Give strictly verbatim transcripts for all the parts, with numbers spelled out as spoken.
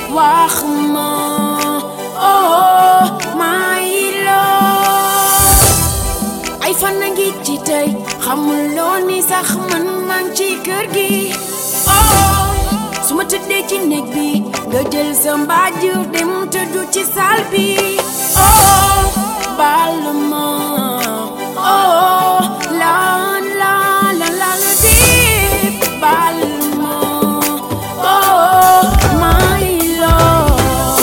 wax ma oh my love ay fan a ngi ci tey xamuloo ni sax man maa ngi ci kër gi oh su ma tëddee ci néeg bi nga jël sa mbaaju dem tëddu ci saal bi oh baal ma oh la la la la la deep baal ma oh my love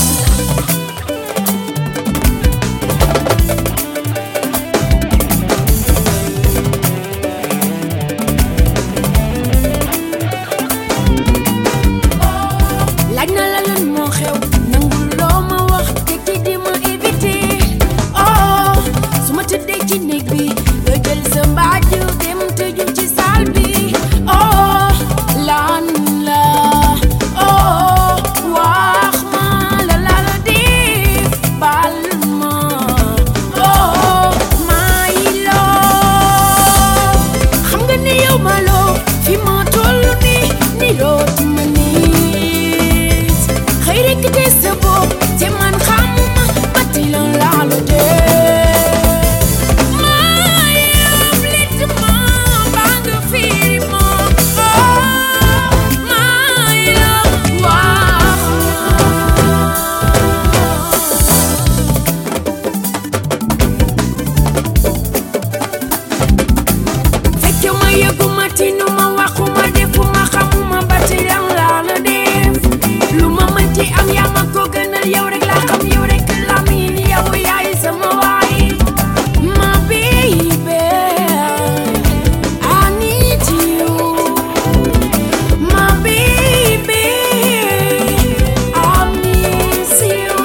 laaj na la lan moo xew nangul loo ma wax te ki di ma éviter oh su ma tëddee ci néeg bi nga jël sa mbaaju dem tëju ci saal bi oh lan la oh wax ma la la la def baal ma oh my love xam nga ne yow ma loo fi ma toll ni ni rooti ma nit xëy rek te sa bopp te man xamuma ba ti lan laalu dee my love lit ma baa nga fiiri ma oh my love wax fekke ma yëguma tinuma waxuma defuma xamuma ba ti lan laalu def lu ma mënti am yaa ma ko gënal yow rek laa xam yow rek laa miin yow yaay sama waay ma baby I need you my baby I miss you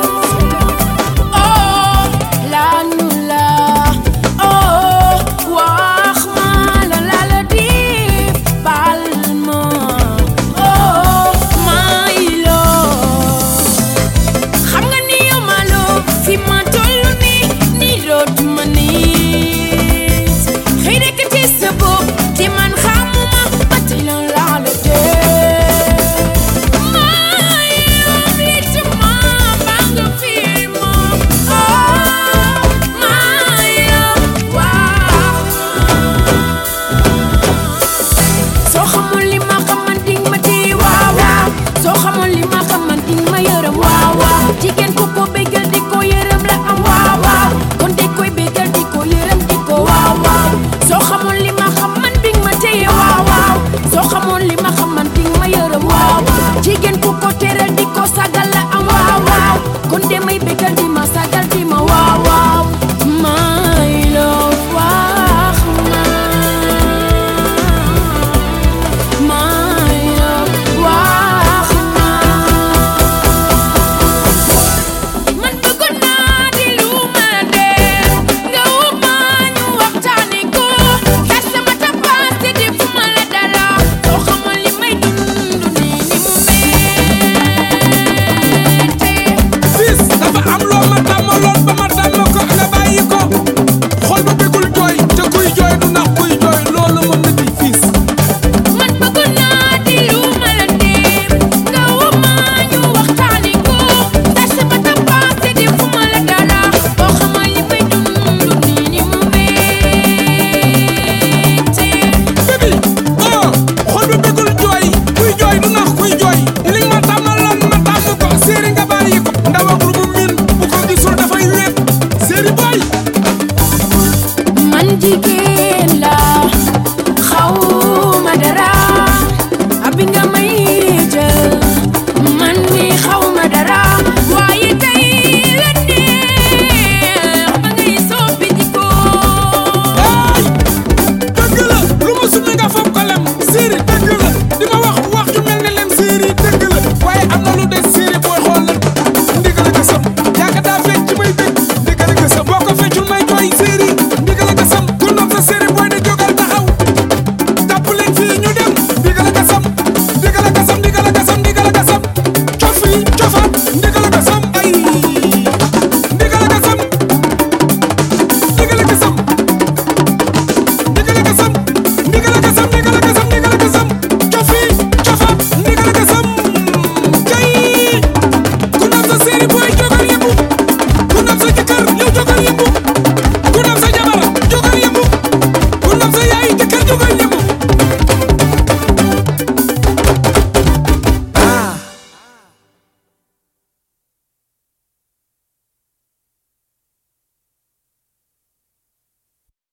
oh lanu la oh wax ma la la la def baal ma oh my love xam nga ni yow ma loo fi ma toll ni ni dootuma nit xëy rek ci sa bopp te man xamuma ba tey lan laa la def my love lit ma baa nga fiir ma oh my love wax soo xamul li ma xaman ding ma téye waaw waaw soo xamul li ma xaman ding ma yërëm waaw waaw jigéen ku ko bégal di ko yërëm